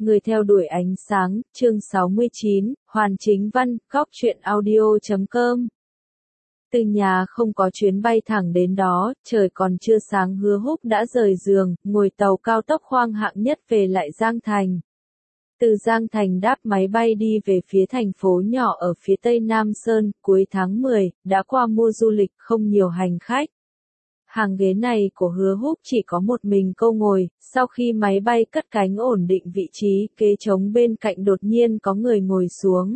Người theo đuổi ánh sáng, chương 69, Hoàn Chính Văn, góc truyện audio.com. Từ nhà không có chuyến bay thẳng đến đó, trời còn chưa sáng Hứa Húc đã rời giường, ngồi tàu cao tốc khoang hạng nhất về lại Giang Thành. Từ Giang Thành đáp máy bay đi về phía thành phố nhỏ ở phía tây Nam Sơn, cuối tháng 10, đã qua mùa du lịch không nhiều hành khách. Hàng ghế này của Hứa Húc chỉ có một mình cô ngồi, sau khi máy bay cất cánh ổn định vị trí, ghế trống bên cạnh đột nhiên có người ngồi xuống.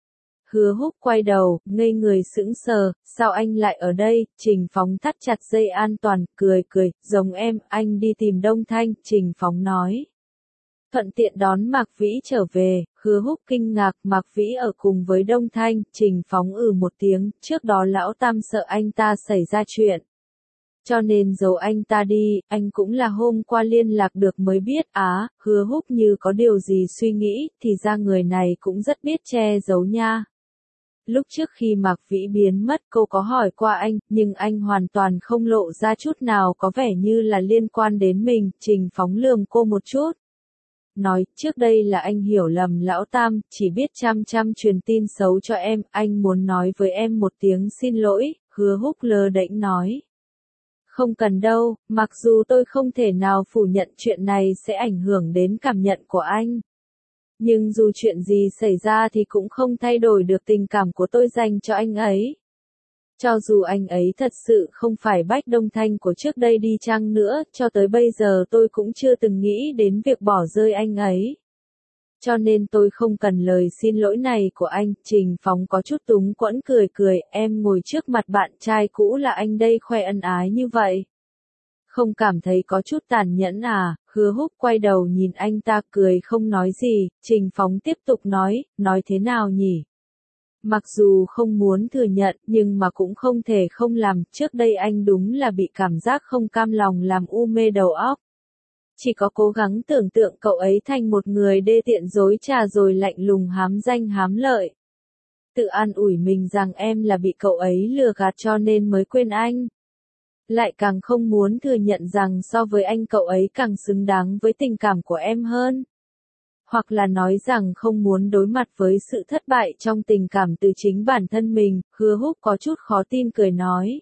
Hứa Húc quay đầu, ngây người sững sờ, sao anh lại ở đây? Trình Phóng thắt chặt dây an toàn, cười, giống em, anh đi tìm Đông Thanh, Trình Phóng nói. Thuận tiện đón Mạc Vĩ trở về, Hứa Húc kinh ngạc, Mạc Vĩ ở cùng với Đông Thanh, Trình Phóng một tiếng, trước đó lão Tam sợ anh ta xảy ra chuyện. Cho nên giấu anh ta đi, anh cũng là hôm qua liên lạc được mới biết. Hứa Húc như có điều gì suy nghĩ, thì ra người này cũng rất biết che giấu nha. Lúc trước khi Mạc Vĩ biến mất cô có hỏi qua anh, nhưng anh hoàn toàn không lộ ra chút nào có vẻ như là liên quan đến mình. Trình Phóng lườm cô một chút. Nói, trước đây là anh hiểu lầm lão Tam, chỉ biết chăm truyền tin xấu cho em, anh muốn nói với em một tiếng xin lỗi. Hứa Húc lơ đễnh nói. Không cần đâu, mặc dù tôi không thể nào phủ nhận chuyện này sẽ ảnh hưởng đến cảm nhận của anh. Nhưng dù chuyện gì xảy ra thì cũng không thay đổi được tình cảm của tôi dành cho anh ấy. Cho dù anh ấy thật sự không phải Bách Đông Thanh của trước đây đi chăng nữa, cho tới bây giờ tôi cũng chưa từng nghĩ đến việc bỏ rơi anh ấy. Cho nên tôi không cần lời xin lỗi này của anh. Trình Phóng có chút túng quẫn cười, em ngồi trước mặt bạn trai cũ là anh đây khoe ân ái như vậy. Không cảm thấy có chút tàn nhẫn à? Hứa Húc quay đầu nhìn anh ta cười không nói gì. Trình Phóng tiếp tục nói thế nào nhỉ? Mặc dù không muốn thừa nhận nhưng mà cũng không thể không làm, trước đây anh đúng là bị cảm giác không cam lòng làm u mê đầu óc. Chỉ có cố gắng tưởng tượng cậu ấy thành một người đê tiện dối trá rồi lạnh lùng hám danh hám lợi. Tự an ủi mình rằng em là bị cậu ấy lừa gạt cho nên mới quên anh. Lại càng không muốn thừa nhận rằng so với anh cậu ấy càng xứng đáng với tình cảm của em hơn. Hoặc là nói rằng không muốn đối mặt với sự thất bại trong tình cảm từ chính bản thân mình. Hứa Húc có chút khó tin cười nói.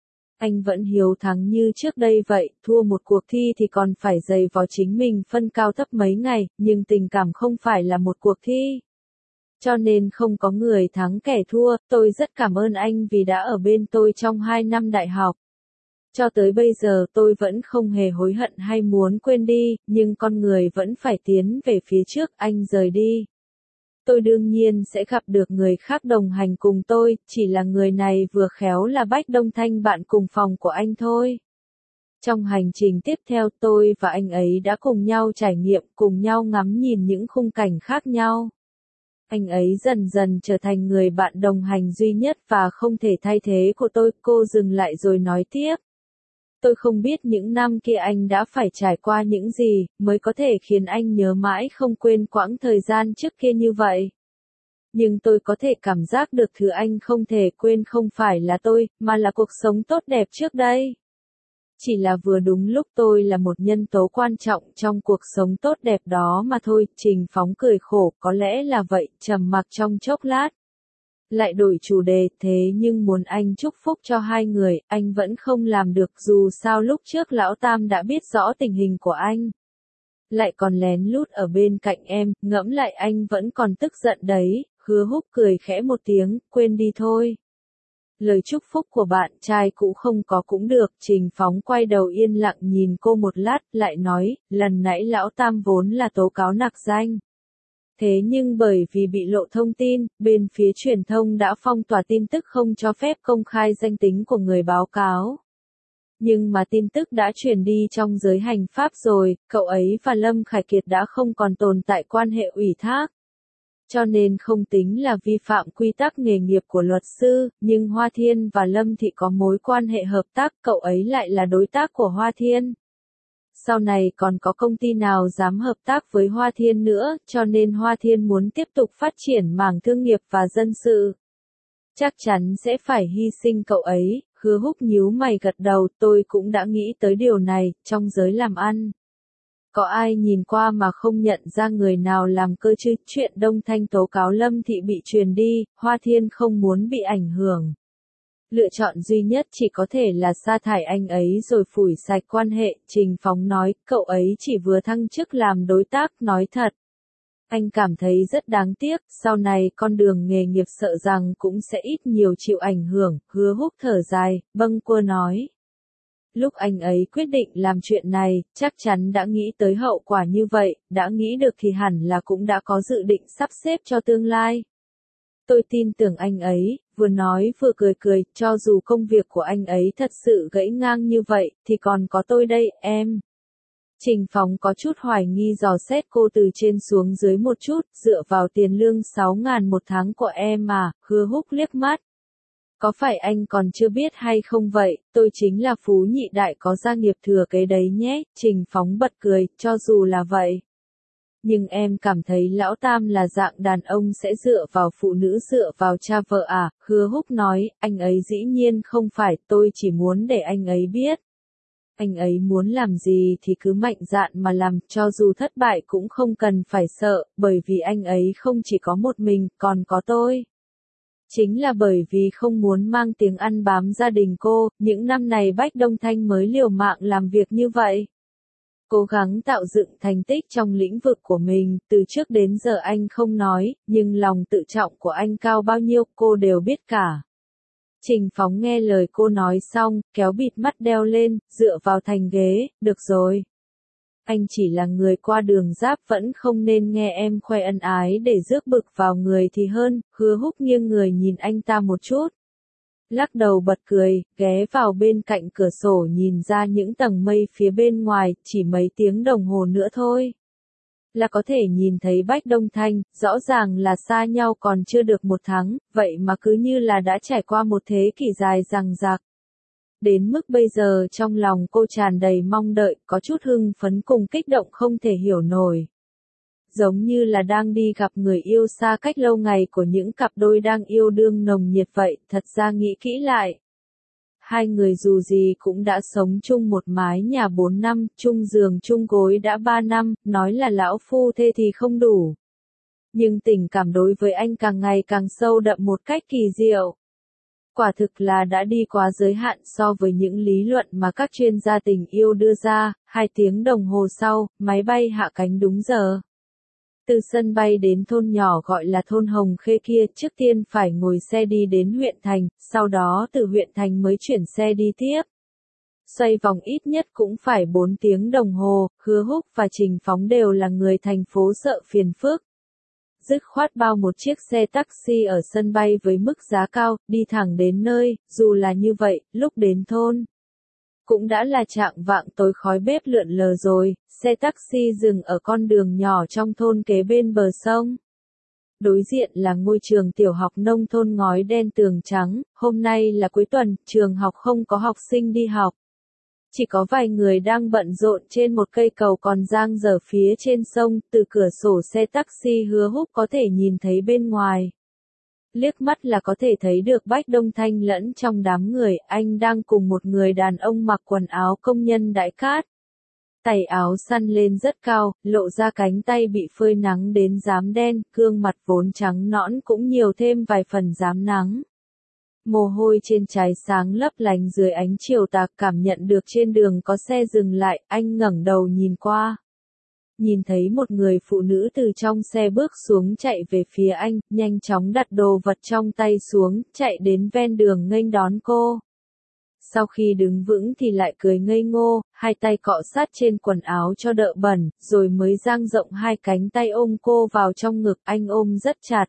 Anh vẫn hiếu thắng như trước đây vậy, thua một cuộc thi thì còn phải giày vò chính mình phân cao thấp mấy ngày, nhưng tình cảm không phải là một cuộc thi. Cho nên không có người thắng kẻ thua, tôi rất cảm ơn anh vì đã ở bên tôi trong 2 năm đại học. Cho tới bây giờ tôi vẫn không hề hối hận hay muốn quên đi, nhưng con người vẫn phải tiến về phía trước, anh rời đi. Tôi đương nhiên sẽ gặp được người khác đồng hành cùng tôi, chỉ là người này vừa khéo là Bách Đông Thanh bạn cùng phòng của anh thôi. Trong hành trình tiếp theo tôi và anh ấy đã cùng nhau trải nghiệm, cùng nhau ngắm nhìn những khung cảnh khác nhau. Anh ấy dần dần trở thành người bạn đồng hành duy nhất và không thể thay thế của tôi. Cô dừng lại rồi nói tiếp. Tôi không biết những năm kia anh đã phải trải qua những gì, mới có thể khiến anh nhớ mãi không quên quãng thời gian trước kia như vậy. Nhưng tôi có thể cảm giác được thứ anh không thể quên không phải là tôi, mà là cuộc sống tốt đẹp trước đây. Chỉ là vừa đúng lúc tôi là một nhân tố quan trọng trong cuộc sống tốt đẹp đó mà thôi. Trình Phóng cười khổ, có lẽ là vậy, trầm mặc trong chốc lát. Lại đổi chủ đề, thế nhưng muốn anh chúc phúc cho hai người, anh vẫn không làm được, dù sao lúc trước lão Tam đã biết rõ tình hình của anh. Lại còn lén lút ở bên cạnh em, ngẫm lại anh vẫn còn tức giận đấy. Hứa Húc cười khẽ một tiếng, quên đi thôi. Lời chúc phúc của bạn trai cũ không có cũng được. Trình Phóng quay đầu yên lặng nhìn cô một lát, lại nói, lần nãy lão Tam vốn là tố cáo nặc danh. Thế nhưng bởi vì bị lộ thông tin, bên phía truyền thông đã phong tỏa tin tức không cho phép công khai danh tính của người báo cáo. Nhưng mà tin tức đã truyền đi trong giới hành pháp rồi, cậu ấy và Lâm Khải Kiệt đã không còn tồn tại quan hệ ủy thác. Cho nên không tính là vi phạm quy tắc nghề nghiệp của luật sư, nhưng Hoa Thiên và Lâm Thị có mối quan hệ hợp tác, cậu ấy lại là đối tác của Hoa Thiên. Sau này còn có công ty nào dám hợp tác với Hoa Thiên nữa, cho nên Hoa Thiên muốn tiếp tục phát triển mảng thương nghiệp và dân sự. Chắc chắn sẽ phải hy sinh cậu ấy. Hứa Húc nhíu mày gật đầu, tôi cũng đã nghĩ tới điều này, trong giới làm ăn. Có ai nhìn qua mà không nhận ra người nào làm cơ chứ? Chuyện Đông Thanh tố cáo Lâm Thị bị truyền đi, Hoa Thiên không muốn bị ảnh hưởng. Lựa chọn duy nhất chỉ có thể là sa thải anh ấy rồi phủi sạch quan hệ. Trình Phóng nói, cậu ấy chỉ vừa thăng chức làm đối tác, nói thật. Anh cảm thấy rất đáng tiếc, sau này con đường nghề nghiệp sợ rằng cũng sẽ ít nhiều chịu ảnh hưởng. Hứa Húc thở dài, bâng quơ nói. Lúc anh ấy quyết định làm chuyện này, chắc chắn đã nghĩ tới hậu quả như vậy, đã nghĩ được thì hẳn là cũng đã có dự định sắp xếp cho tương lai. Tôi tin tưởng anh ấy, vừa nói vừa cười cười, cho dù công việc của anh ấy thật sự gãy ngang như vậy, thì còn có tôi đây, em. Trình Phóng có chút hoài nghi dò xét cô từ trên xuống dưới một chút, dựa vào tiền lương 6.000 một tháng của em mà, Hứa Húc liếc mắt. Có phải anh còn chưa biết hay không vậy, tôi chính là phú nhị đại có gia nghiệp thừa kế đấy nhé, Trình Phóng bật cười, cho dù là vậy. Nhưng em cảm thấy lão Tam là dạng đàn ông sẽ dựa vào phụ nữ dựa vào cha vợ à, Hứa Húc nói, anh ấy dĩ nhiên không phải, tôi chỉ muốn để anh ấy biết. Anh ấy muốn làm gì thì cứ mạnh dạn mà làm, cho dù thất bại cũng không cần phải sợ, bởi vì anh ấy không chỉ có một mình, còn có tôi. Chính là bởi vì không muốn mang tiếng ăn bám gia đình cô, những năm này Bách Đông Thanh mới liều mạng làm việc như vậy. Cố gắng tạo dựng thành tích trong lĩnh vực của mình, từ trước đến giờ anh không nói, nhưng lòng tự trọng của anh cao bao nhiêu cô đều biết cả. Trình Phóng nghe lời cô nói xong, kéo bịt mắt đeo lên, dựa vào thành ghế, được rồi. Anh chỉ là người qua đường giáp vẫn không nên nghe em khoe ân ái để rước bực vào người thì hơn, Hứa Húc nghiêng người nhìn anh ta một chút. Lắc đầu bật cười, ghé vào bên cạnh cửa sổ nhìn ra những tầng mây phía bên ngoài, chỉ mấy tiếng đồng hồ nữa thôi. Là có thể nhìn thấy Bách Đông Thanh, rõ ràng là xa nhau còn chưa được một tháng, vậy mà cứ như là đã trải qua một thế kỷ dài dằng dặc. Đến mức bây giờ trong lòng cô tràn đầy mong đợi, có chút hưng phấn cùng kích động không thể hiểu nổi. Giống như là đang đi gặp người yêu xa cách lâu ngày của những cặp đôi đang yêu đương nồng nhiệt vậy, thật ra nghĩ kỹ lại. Hai người dù gì cũng đã sống chung một mái nhà 4 năm, chung giường chung gối đã 3 năm, nói là lão phu thê thì không đủ. Nhưng tình cảm đối với anh càng ngày càng sâu đậm một cách kỳ diệu. Quả thực là đã đi quá giới hạn so với những lý luận mà các chuyên gia tình yêu đưa ra. 2 tiếng đồng hồ sau, máy bay hạ cánh đúng giờ. Từ sân bay đến thôn nhỏ gọi là thôn Hồng Khê kia, trước tiên phải ngồi xe đi đến huyện thành, sau đó từ huyện thành mới chuyển xe đi tiếp. Xoay vòng ít nhất cũng phải 4 tiếng đồng hồ, Hứa Húc và Trình Phóng đều là người thành phố sợ phiền phức. Dứt khoát bao một chiếc xe taxi ở sân bay với mức giá cao, đi thẳng đến nơi, dù là như vậy, lúc đến thôn. Cũng đã là chạng vạng tối khói bếp lượn lờ rồi, xe taxi dừng ở con đường nhỏ trong thôn kế bên bờ sông. Đối diện là ngôi trường tiểu học nông thôn ngói đen tường trắng, hôm nay là cuối tuần, trường học không có học sinh đi học. Chỉ có vài người đang bận rộn trên một cây cầu còn dang dở phía trên sông, từ cửa sổ xe taxi Hứa Húc có thể nhìn thấy bên ngoài. Liếc mắt là có thể thấy được Bách Đông Thanh lẫn trong đám người, anh đang cùng một người đàn ông mặc quần áo công nhân đãi cát. Tay áo săn lên rất cao, lộ ra cánh tay bị phơi nắng đến rám đen, gương mặt vốn trắng nõn cũng nhiều thêm vài phần rám nắng. Mồ hôi trên trán sáng lấp lánh dưới ánh chiều tà, cảm nhận được trên đường có xe dừng lại, anh ngẩng đầu nhìn qua. Nhìn thấy một người phụ nữ từ trong xe bước xuống chạy về phía anh, nhanh chóng đặt đồ vật trong tay xuống, chạy đến ven đường nghênh đón cô. Sau khi đứng vững thì lại cười ngây ngô, hai tay cọ sát trên quần áo cho đỡ bẩn, rồi mới dang rộng hai cánh tay ôm cô vào trong ngực, anh ôm rất chặt.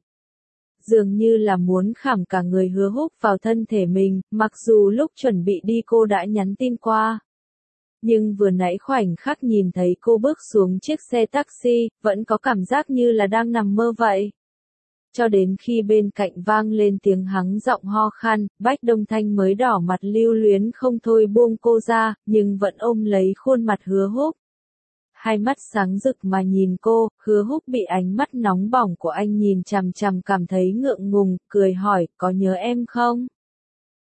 Dường như là muốn khảm cả người Hứa Húc vào thân thể mình, mặc dù lúc chuẩn bị đi cô đã nhắn tin qua. Nhưng vừa nãy khoảnh khắc nhìn thấy cô bước xuống chiếc xe taxi, vẫn có cảm giác như là đang nằm mơ vậy. Cho đến khi bên cạnh vang lên tiếng hắng giọng ho khan, Bách Đông Thanh mới đỏ mặt lưu luyến không thôi buông cô ra, nhưng vẫn ôm lấy khuôn mặt Hứa Húc. Hai mắt sáng rực mà nhìn cô, Hứa Húc bị ánh mắt nóng bỏng của anh nhìn chằm chằm cảm thấy ngượng ngùng, cười hỏi, có nhớ em không?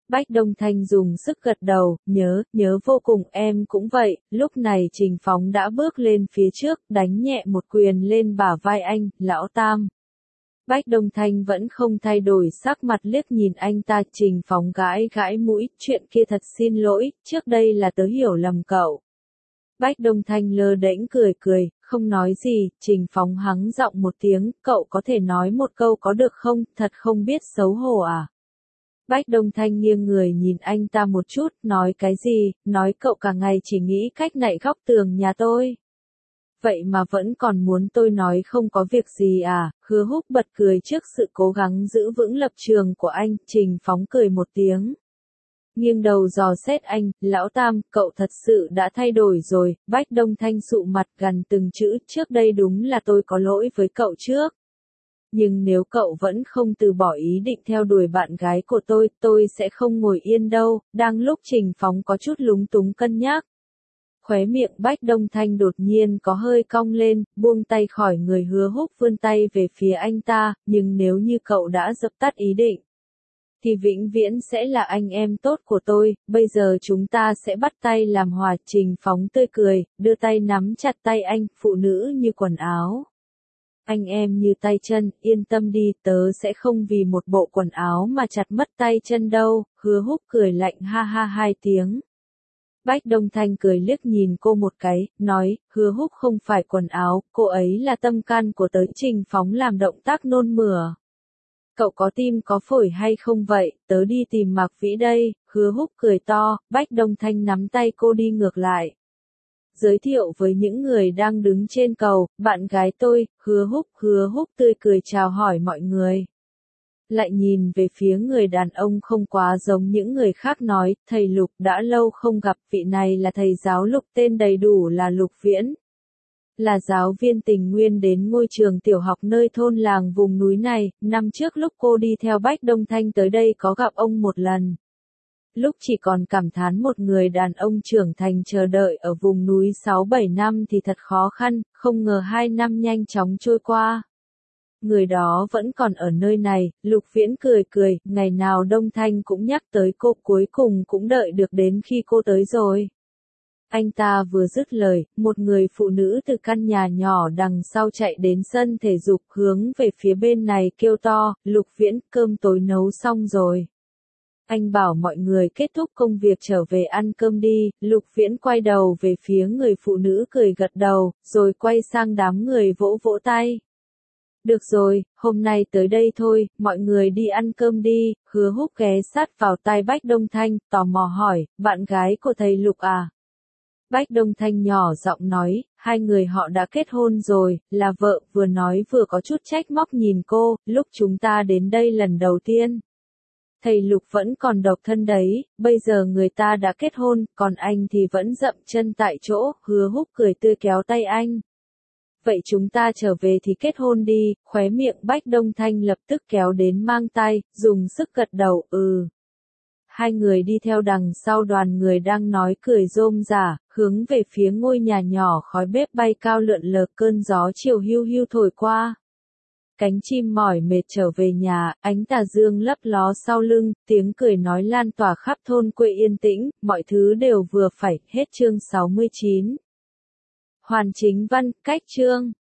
Bách Đông Thanh dùng sức gật đầu, nhớ vô cùng, em cũng vậy. Lúc này Trình Phóng đã bước lên phía trước, đánh nhẹ một quyền lên bả vai anh, lão Tam. Bách Đông Thanh vẫn không thay đổi sắc mặt, liếc nhìn anh ta. Trình Phóng gãi gãi mũi, chuyện kia thật xin lỗi, trước đây là tớ hiểu lầm cậu. Bách Đông Thanh lơ đễnh cười, không nói gì. Trình Phóng hắng giọng một tiếng, cậu có thể nói một câu có được không, thật không biết xấu hổ à. Bách Đông Thanh nghiêng người nhìn anh ta một chút, nói cái gì, nói cậu cả ngày chỉ nghĩ cách nạy góc tường nhà tôi. Vậy mà vẫn còn muốn tôi nói không có việc gì à. Hứa Húc bật cười trước sự cố gắng giữ vững lập trường của anh. Trình Phóng cười một tiếng, nghiêng đầu dò xét anh, lão Tam, cậu thật sự đã thay đổi rồi. Bách Đông Thanh sụ mặt gằn từng chữ, trước đây đúng là tôi có lỗi với cậu trước. Nhưng nếu cậu vẫn không từ bỏ ý định theo đuổi bạn gái của tôi sẽ không ngồi yên đâu. Đang lúc Trình Phóng có chút lúng túng cân nhắc, khóe miệng Bách Đông Thanh đột nhiên có hơi cong lên, buông tay khỏi người Hứa Húc, vươn tay về phía anh ta, nhưng nếu như cậu đã dập tắt ý định, thì vĩnh viễn sẽ là anh em tốt của tôi, bây giờ chúng ta sẽ bắt tay làm hòa. Trình Phóng tươi cười, đưa tay nắm chặt tay anh, phụ nữ như quần áo, anh em như tay chân, yên tâm đi, tớ sẽ không vì một bộ quần áo mà chặt mất tay chân đâu. Hứa Húc cười lạnh ha ha hai tiếng. Bách Đông Thanh cười liếc nhìn cô một cái, nói, Hứa Húc không phải quần áo, cô ấy là tâm can của tớ. Trình Phóng làm động tác nôn mửa. Cậu có tim có phổi hay không vậy, tớ đi tìm Mạc Vĩ đây. Hứa Húc cười to. Bách Đông Thanh nắm tay cô đi ngược lại, giới thiệu với những người đang đứng trên cầu, bạn gái tôi, Hứa Húc tươi cười chào hỏi mọi người. Lại nhìn về phía người đàn ông không quá giống những người khác, nói, thầy Lục, đã lâu không gặp, vị này là thầy giáo Lục, tên đầy đủ là Lục Viễn. Là giáo viên tình nguyên đến ngôi trường tiểu học nơi thôn làng vùng núi này. Năm trước lúc cô đi theo Bách Đông Thanh tới đây có gặp ông một lần. Lúc chỉ còn cảm thán một người đàn ông trưởng thành chờ đợi ở vùng núi 6-7 năm thì thật khó khăn, không ngờ 2 năm nhanh chóng trôi qua. Người đó vẫn còn ở nơi này. Lục Viễn cười, ngày nào Đông Thanh cũng nhắc tới cô, cuối cùng cũng đợi được đến khi cô tới rồi. Anh ta vừa dứt lời, một người phụ nữ từ căn nhà nhỏ đằng sau chạy đến sân thể dục, hướng về phía bên này kêu to, Lục Viễn, cơm tối nấu xong rồi. Anh bảo mọi người kết thúc công việc trở về ăn cơm đi. Lục Viễn quay đầu về phía người phụ nữ cười gật đầu, rồi quay sang đám người vỗ vỗ tay. Được rồi, hôm nay tới đây thôi, mọi người đi ăn cơm đi. Hứa Húc ghé sát vào tai Bách Đông Thanh, tò mò hỏi, bạn gái của thầy Lục à? Bách Đông Thanh nhỏ giọng nói, hai người họ đã kết hôn rồi, là vợ. Vừa nói vừa có chút trách móc nhìn cô, lúc chúng ta đến đây lần đầu tiên, thầy Lục vẫn còn độc thân đấy, bây giờ người ta đã kết hôn, còn anh thì vẫn dậm chân tại chỗ. Hứa Húc cười tươi kéo tay anh. Vậy chúng ta trở về thì kết hôn đi. Khóe miệng Bách Đông Thanh lập tức kéo đến mang tay, dùng sức gật đầu, Hai người đi theo đằng sau đoàn người đang nói cười rôm rả, hướng về phía ngôi nhà nhỏ, khói bếp bay cao lượn lờ, cơn gió chiều hiu hiu thổi qua. Cánh chim mỏi mệt trở về nhà, ánh tà dương lấp ló sau lưng, tiếng cười nói lan tỏa khắp thôn quê yên tĩnh, mọi thứ đều vừa phải. Hết chương 69. Hoàn chính văn, cách chương.